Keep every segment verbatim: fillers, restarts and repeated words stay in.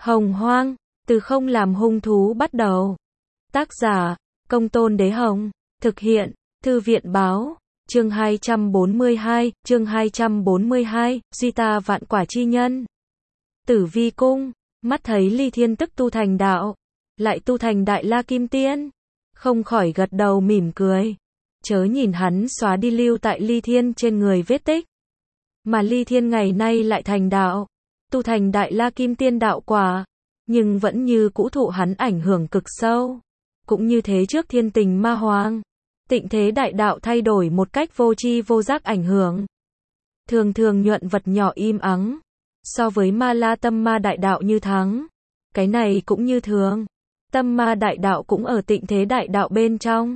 Hồng Hoang, từ không làm hung thú bắt đầu. Tác giả, Công Tôn Đế Hồng. Thực hiện, Thư viện Báo. Chương hai trăm bốn mươi hai, chương hai trăm bốn mươi hai, Duy Ta Vạn Quả Chi Nhân. Tử Vi Cung, mắt thấy Ly Thiên tức tu thành đạo, lại tu thành Đại La Kim Tiên, không khỏi gật đầu mỉm cười. Chớ nhìn hắn xóa đi lưu tại Ly Thiên trên người vết tích, mà Ly Thiên ngày nay lại thành đạo, tu thành Đại La Kim Tiên đạo quả, nhưng vẫn như cũ thụ hắn ảnh hưởng cực sâu. Cũng như thế trước Thiên Tình Ma Hoàng, tịnh thế đại đạo thay đổi một cách vô tri vô giác ảnh hưởng. Thường thường nhuận vật nhỏ im ắng, so với Ma La Tâm Ma đại đạo như thắng. Cái này cũng như thường, Tâm Ma đại đạo cũng ở tịnh thế đại đạo bên trong.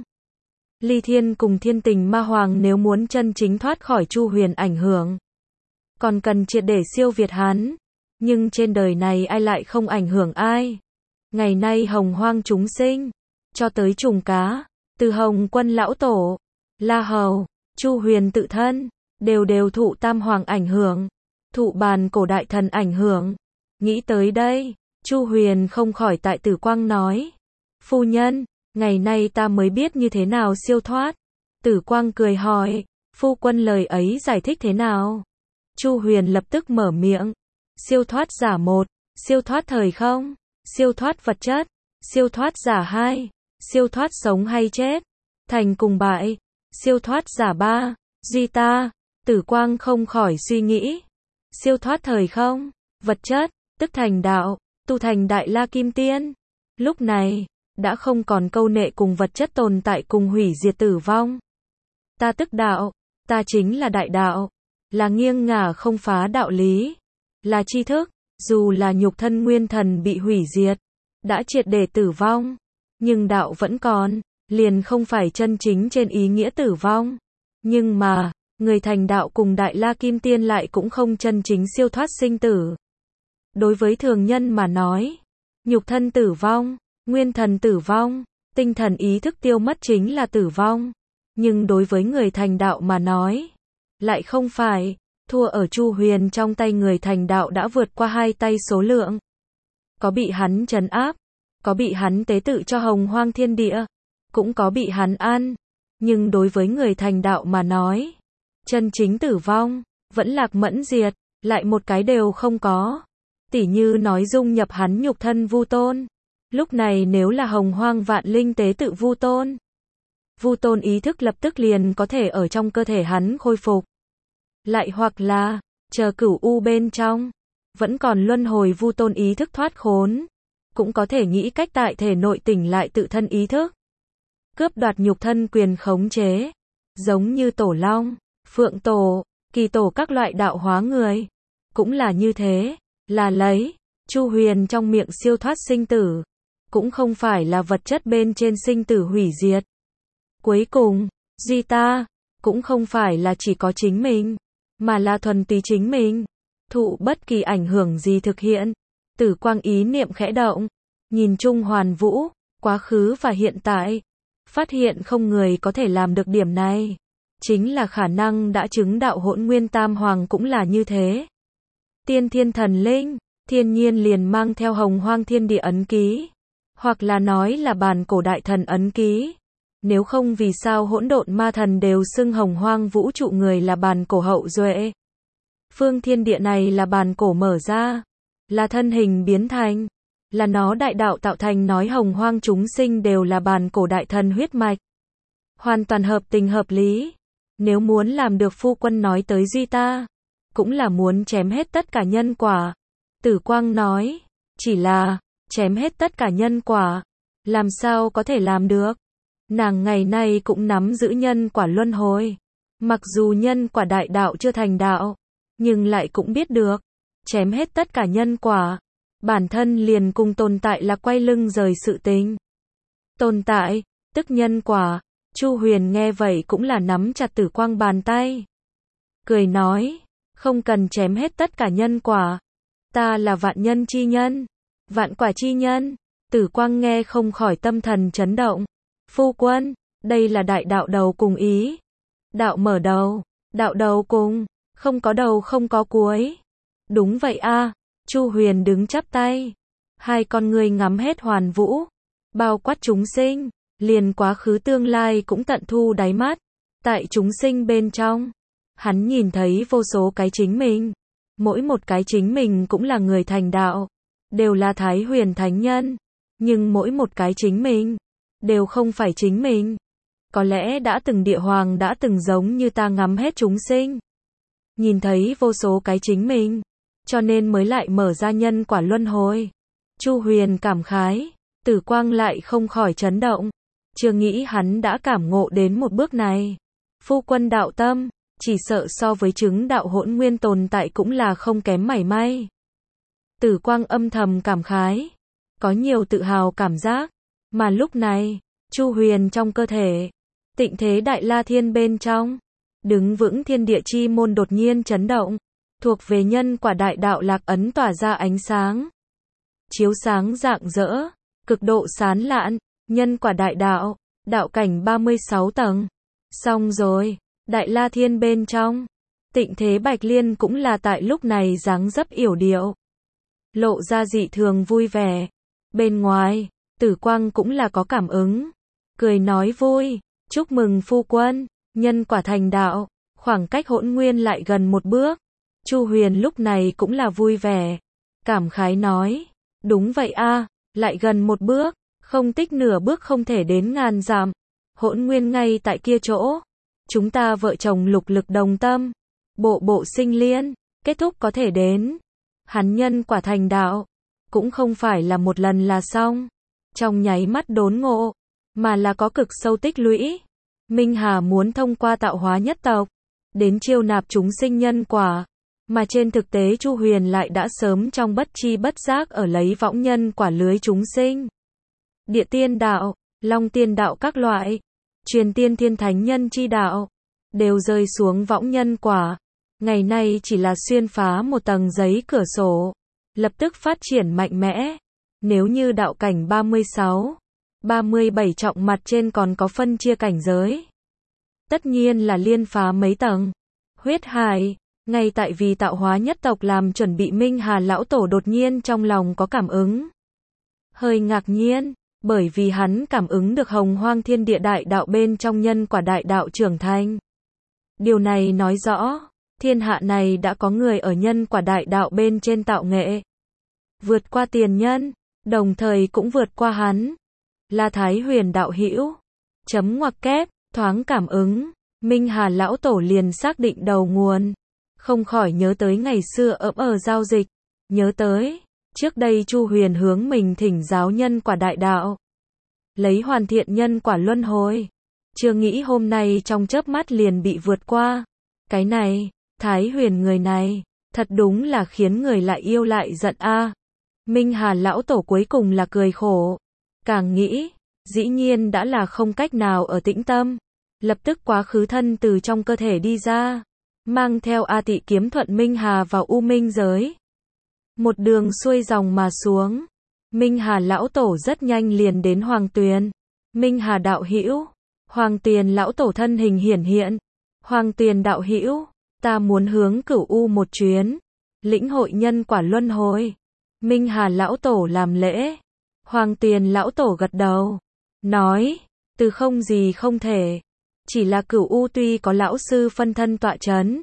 Ly Thiên cùng Thiên Tình Ma Hoàng nếu muốn chân chính thoát khỏi Chu Huyền ảnh hưởng, còn cần triệt để siêu việt hắn. Nhưng trên đời này ai lại không ảnh hưởng ai. Ngày nay hồng hoang chúng sinh, cho tới trùng cá, từ Hồng Quân lão tổ, La Hầu, Chu Huyền tự thân, đều đều thụ Tam Hoàng ảnh hưởng, thụ Bàn Cổ Đại Thần ảnh hưởng. Nghĩ tới đây, Chu Huyền không khỏi tại Tử Quang nói: "Phu nhân, ngày nay ta mới biết như thế nào siêu thoát." Tử Quang cười hỏi: "Phu quân lời ấy giải thích thế nào?" Chu Huyền lập tức mở miệng: "Siêu thoát giả một, siêu thoát thời không, siêu thoát vật chất, siêu thoát giả hai, siêu thoát sống hay chết, thành cùng bại, siêu thoát giả ba, duy ta." Tử Quang không khỏi suy nghĩ. Siêu thoát thời không, vật chất, tức thành đạo, tu thành Đại La Kim Tiên. Lúc này, đã không còn câu nệ cùng vật chất tồn tại cùng hủy diệt tử vong. Ta tức đạo, ta chính là đại đạo, là nghiêng ngả không phá đạo lý, là tri thức. Dù là nhục thân nguyên thần bị hủy diệt, đã triệt để tử vong, nhưng đạo vẫn còn, liền không phải chân chính trên ý nghĩa tử vong. Nhưng mà, người thành đạo cùng Đại La Kim Tiên lại cũng không chân chính siêu thoát sinh tử. Đối với thường nhân mà nói, nhục thân tử vong, nguyên thần tử vong, tinh thần ý thức tiêu mất chính là tử vong. Nhưng đối với người thành đạo mà nói, lại không phải. Thua ở Chu Huyền trong tay người thành đạo đã vượt qua hai tay số lượng. Có bị hắn trấn áp, có bị hắn tế tự cho hồng hoang thiên địa, cũng có bị hắn ăn. Nhưng đối với người thành đạo mà nói, chân chính tử vong, vẫn lạc mẫn diệt, lại một cái đều không có. Tỉ như nói dung nhập hắn nhục thân Vu Tôn. Lúc này nếu là hồng hoang vạn linh tế tự Vu Tôn, Vu Tôn ý thức lập tức liền có thể ở trong cơ thể hắn khôi phục. Lại hoặc là, chờ cửu u bên trong, vẫn còn luân hồi Vu Tôn ý thức thoát khốn, cũng có thể nghĩ cách tại thể nội tỉnh lại tự thân ý thức. Cướp đoạt nhục thân quyền khống chế, giống như Tổ Long, Phượng Tổ, Kỳ Tổ các loại đạo hóa người, cũng là như thế, là lấy Chu Huyền trong miệng siêu thoát sinh tử, cũng không phải là vật chất bên trên sinh tử hủy diệt. Cuối cùng, duy ta, cũng không phải là chỉ có chính mình, mà là thuần túy chính mình, thụ bất kỳ ảnh hưởng gì thực hiện. Tử Quang ý niệm khẽ động, nhìn chung hoàn vũ, quá khứ và hiện tại, phát hiện không người có thể làm được điểm này. Chính là khả năng đã chứng đạo Hỗn Nguyên Tam Hoàng cũng là như thế. Tiên thiên thần linh, thiên nhiên liền mang theo hồng hoang thiên địa ấn ký, hoặc là nói là Bàn Cổ Đại Thần ấn ký. Nếu không vì sao hỗn độn ma thần đều xưng hồng hoang vũ trụ người là bàn cổ hậu duệ. Phương thiên địa này là bàn cổ mở ra, là thân hình biến thành, là nó đại đạo tạo thành, nói hồng hoang chúng sinh đều là bàn cổ đại thần huyết mạch. Hoàn toàn hợp tình hợp lý. Nếu muốn làm được phu quân nói tới duy ta, cũng là muốn chém hết tất cả nhân quả. Tử Quang nói, chỉ là, chém hết tất cả nhân quả, làm sao có thể làm được? Nàng ngày nay cũng nắm giữ nhân quả luân hồi. Mặc dù nhân quả đại đạo chưa thành đạo, nhưng lại cũng biết được, chém hết tất cả nhân quả, bản thân liền cùng tồn tại là quay lưng rời sự tình. Tồn tại, tức nhân quả. Chu Huyền nghe vậy cũng là nắm chặt Tử Quang bàn tay. Cười nói, không cần chém hết tất cả nhân quả. Ta là vạn nhân chi nhân, vạn quả chi nhân. Tử Quang nghe không khỏi tâm thần chấn động. Phu quân, đây là đại đạo đầu cùng ý. Đạo mở đầu, đạo đầu cùng, không có đầu không có cuối. Đúng vậy a. Chu Huyền đứng chắp tay. Hai con ngươi ngắm hết hoàn vũ, bao quát chúng sinh, liền quá khứ tương lai cũng tận thu đáy mắt. Tại chúng sinh bên trong, hắn nhìn thấy vô số cái chính mình. Mỗi một cái chính mình cũng là người thành đạo, đều là Thái Huyền Thánh Nhân. Nhưng mỗi một cái chính mình, đều không phải chính mình. Có lẽ đã từng địa hoàng đã từng giống như ta ngắm hết chúng sinh. Nhìn thấy vô số cái chính mình, cho nên mới lại mở ra nhân quả luân hồi. Chu Huyền cảm khái, Tử Quang lại không khỏi chấn động. Chưa nghĩ hắn đã cảm ngộ đến một bước này. Phu quân đạo tâm, chỉ sợ so với chứng đạo hỗn nguyên tồn tại cũng là không kém mảy may. Tử Quang âm thầm cảm khái, có nhiều tự hào cảm giác. Mà lúc này, Chu Huyền trong cơ thể, tịnh thế Đại La Thiên bên trong, đứng vững thiên địa chi môn đột nhiên chấn động, thuộc về nhân quả đại đạo lạc ấn tỏa ra ánh sáng. Chiếu sáng rạng rỡ, cực độ sán lạn, nhân quả đại đạo, đạo cảnh ba mươi sáu tầng. Xong rồi, Đại La Thiên bên trong, tịnh thế Bạch Liên cũng là tại lúc này dáng dấp yểu điệu, lộ ra dị thường vui vẻ. Bên ngoài, Tử Quang cũng là có cảm ứng, cười nói vui, chúc mừng phu quân, nhân quả thành đạo, khoảng cách hỗn nguyên lại gần một bước. Chu Huyền lúc này cũng là vui vẻ, cảm khái nói, đúng vậy a, lại gần một bước, không tích nửa bước không thể đến ngàn dặm, hỗn nguyên ngay tại kia chỗ. Chúng ta vợ chồng lục lực đồng tâm, bộ bộ sinh liên, kết thúc có thể đến. Hắn nhân quả thành đạo, cũng không phải là một lần là xong, trong nháy mắt đốn ngộ, mà là có cực sâu tích lũy. Minh Hà muốn thông qua tạo hóa nhất tộc, đến chiêu nạp chúng sinh nhân quả, mà trên thực tế Chu Huyền lại đã sớm trong bất chi bất giác ở lấy võng nhân quả lưới chúng sinh. Địa tiên đạo, long tiên đạo các loại, truyền tiên thiên thánh nhân chi đạo, đều rơi xuống võng nhân quả. Ngày nay chỉ là xuyên phá một tầng giấy cửa sổ, lập tức phát triển mạnh mẽ. Nếu như đạo cảnh ba mươi sáu, ba mươi bảy trọng mặt trên còn có phân chia cảnh giới, tất nhiên là liên phá mấy tầng. Huyết hải, ngay tại vì tạo hóa nhất tộc làm chuẩn bị, Minh Hà lão tổ đột nhiên trong lòng có cảm ứng. Hơi ngạc nhiên, bởi vì hắn cảm ứng được hồng hoang thiên địa đại đạo bên trong nhân quả đại đạo trưởng thành. Điều này nói rõ, thiên hạ này đã có người ở nhân quả đại đạo bên trên tạo nghệ, vượt qua tiền nhân, đồng thời cũng vượt qua hắn. Là Thái Huyền đạo hữu. Chấm ngoặc kép, thoáng cảm ứng, Minh Hà lão tổ liền xác định đầu nguồn, không khỏi nhớ tới ngày xưa ở ở giao dịch, nhớ tới, trước đây Chu Huyền hướng mình thỉnh giáo nhân quả đại đạo, lấy hoàn thiện nhân quả luân hồi, chưa nghĩ hôm nay trong chớp mắt liền bị vượt qua. Cái này, Thái Huyền người này, thật đúng là khiến người lại yêu lại giận a. Minh Hà lão tổ cuối cùng là cười khổ, càng nghĩ, dĩ nhiên đã là không cách nào ở tĩnh tâm, lập tức quá khứ thân từ trong cơ thể đi ra, mang theo A Tị kiếm thuận Minh Hà vào U Minh giới. Một đường xuôi dòng mà xuống, Minh Hà lão tổ rất nhanh liền đến Hoàng Tuyền. Minh Hà đạo hữu, Hoàng Tuyền lão tổ thân hình hiển hiện. Hoàng Tuyền đạo hữu, ta muốn hướng Cửu U một chuyến, lĩnh hội nhân quả luân hồi. Minh Hà lão tổ làm lễ. Hoàng Tuyền lão tổ gật đầu, nói, từ không gì không thể, chỉ là Cửu U tuy có lão sư phân thân tọa chấn,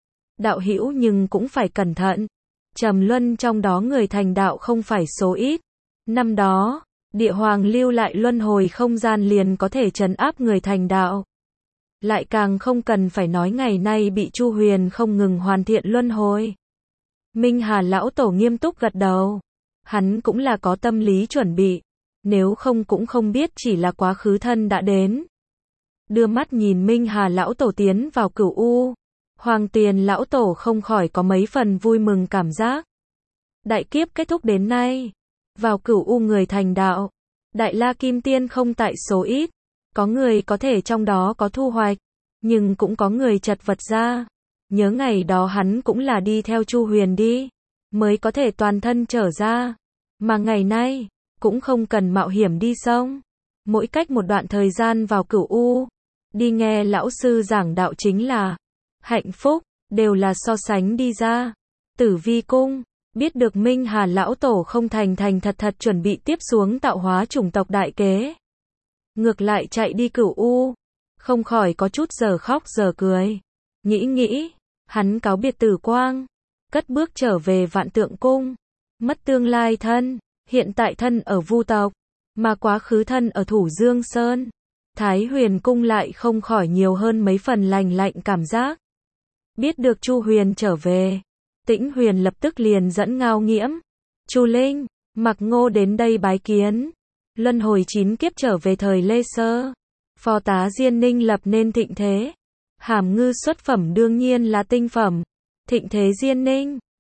đạo hữu nhưng cũng phải cẩn thận. Trầm luân trong đó người thành đạo không phải số ít. Năm đó, địa hoàng lưu lại luân hồi không gian liền có thể trấn áp người thành đạo. Lại càng không cần phải nói ngày nay bị Chu Huyền không ngừng hoàn thiện luân hồi. Minh Hà lão tổ nghiêm túc gật đầu. Hắn cũng là có tâm lý chuẩn bị, nếu không cũng không biết chỉ là quá khứ thân đã đến. Đưa mắt nhìn Minh Hà lão tổ tiến vào Cửu U, Hoàng Tuyền lão tổ không khỏi có mấy phần vui mừng cảm giác. Đại kiếp kết thúc đến nay, vào Cửu U người thành đạo, Đại La Kim Tiên không tại số ít, có người có thể trong đó có thu hoạch, nhưng cũng có người chật vật ra. Nhớ ngày đó hắn cũng là đi theo Chu Huyền đi, mới có thể toàn thân trở ra, mà ngày nay, cũng không cần mạo hiểm đi sông. Mỗi cách một đoạn thời gian vào Cửu U, đi nghe lão sư giảng đạo chính là hạnh phúc, đều là so sánh đi ra. Tử Vi Cung, Biết được Minh Hà lão tổ không thành thành thật thật chuẩn bị tiếp xuống tạo hóa chủng tộc đại kế. Ngược lại chạy đi Cửu U, không khỏi có chút giờ khóc giờ cười. Nghĩ nghĩ, hắn cáo biệt Tử Quang, cất bước trở về Vạn Tượng Cung. Mất tương lai thân, hiện tại thân ở Vu tộc, mà quá khứ thân ở Thủ Dương Sơn. Thái Huyền Cung lại không khỏi nhiều hơn mấy phần lành lạnh cảm giác. Biết được Chu Huyền trở về, Tĩnh Huyền lập tức liền dẫn Ngao Nghiễm, Chu Linh, Mặc Ngô đến đây bái kiến. Luân hồi chín kiếp trở về thời Lê Sơ, phò tá Diên Ninh lập nên thịnh thế. Hàm Ngư xuất phẩm đương nhiên là tinh phẩm. Thịnh thế Diên Ninh,